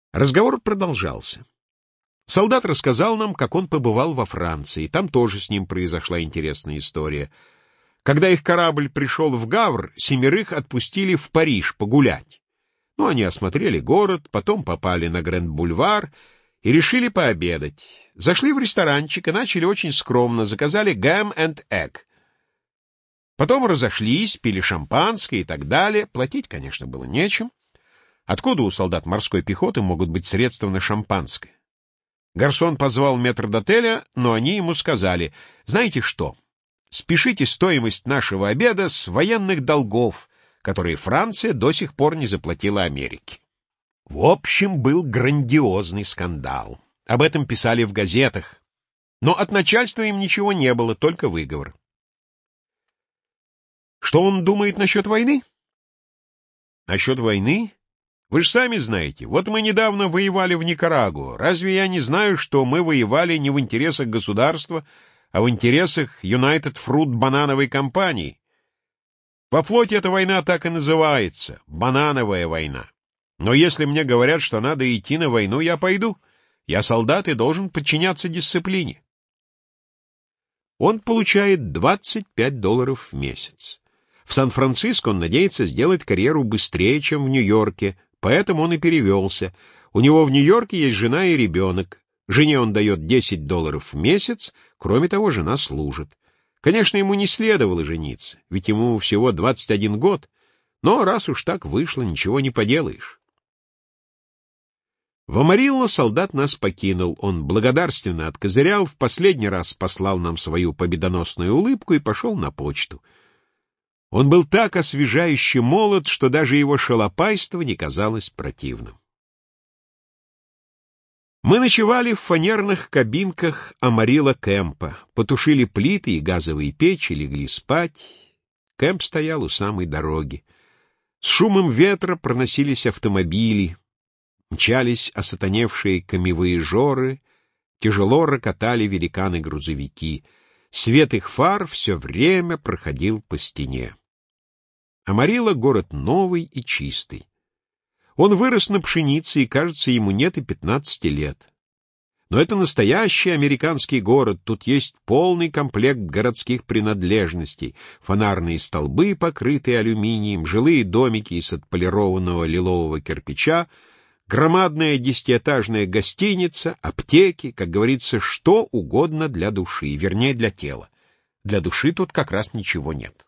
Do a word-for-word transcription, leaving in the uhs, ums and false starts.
Разговор продолжался. Солдат рассказал нам, как он побывал во Франции. Там тоже с ним произошла интересная история. Когда их корабль пришел в Гавр, семерых отпустили в Париж погулять. Ну, они осмотрели город, потом попали на Гранд-бульвар и решили пообедать. Зашли в ресторанчик и начали очень скромно, заказали гэм энд эгг. Потом разошлись, пили шампанское и так далее. Платить, конечно, было нечем. Откуда у солдат морской пехоты могут быть средства на шампанское? Гарсон позвал метрдотеля, но они ему сказали: «Знаете что? Спешите стоимость нашего обеда с военных долгов, которые Франция до сих пор не заплатила Америке». В общем, был грандиозный скандал. Об этом писали в газетах. Но от начальства им ничего не было, только выговор. Что он думает насчет войны? Насчет войны? Вы же сами знаете. Вот мы недавно воевали в Никарагуа. Разве я не знаю, что мы воевали не в интересах государства, а в интересах United Fruit банановой компании? Во флоте эта война так и называется — банановая война. Но если мне говорят, что надо идти на войну, я пойду. Я солдат и должен подчиняться дисциплине. Он получает двадцать пять долларов в месяц. В Сан-Франциско он надеется сделать карьеру быстрее, чем в Нью-Йорке, поэтому он и перевелся. У него в Нью-Йорке есть жена и ребенок. Жене он дает десять долларов в месяц, кроме того, жена служит. Конечно, ему не следовало жениться, ведь ему всего двадцать один год, но раз уж так вышло, ничего не поделаешь. В Амарилло солдат нас покинул, он благодарственно откозырял, в последний раз послал нам свою победоносную улыбку и пошел на почту. Он был так освежающе молод, что даже его шалопайство не казалось противным. Мы ночевали в фанерных кабинках Амарилло Кэмпа, потушили плиты и газовые печи, легли спать. Кэмп стоял у самой дороги. С шумом ветра проносились автомобили, мчались осатаневшие камевые жоры, тяжело рокотали великаны-грузовики. Свет их фар все время проходил по стене. Амарилло — город новый и чистый. Он вырос на пшенице, и, кажется, ему нет и пятнадцати лет. Но это настоящий американский город, тут есть полный комплект городских принадлежностей: фонарные столбы, покрытые алюминием, жилые домики из отполированного лилового кирпича, громадная десятиэтажная гостиница, аптеки, как говорится, что угодно для души, вернее, для тела. Для души тут как раз ничего нет.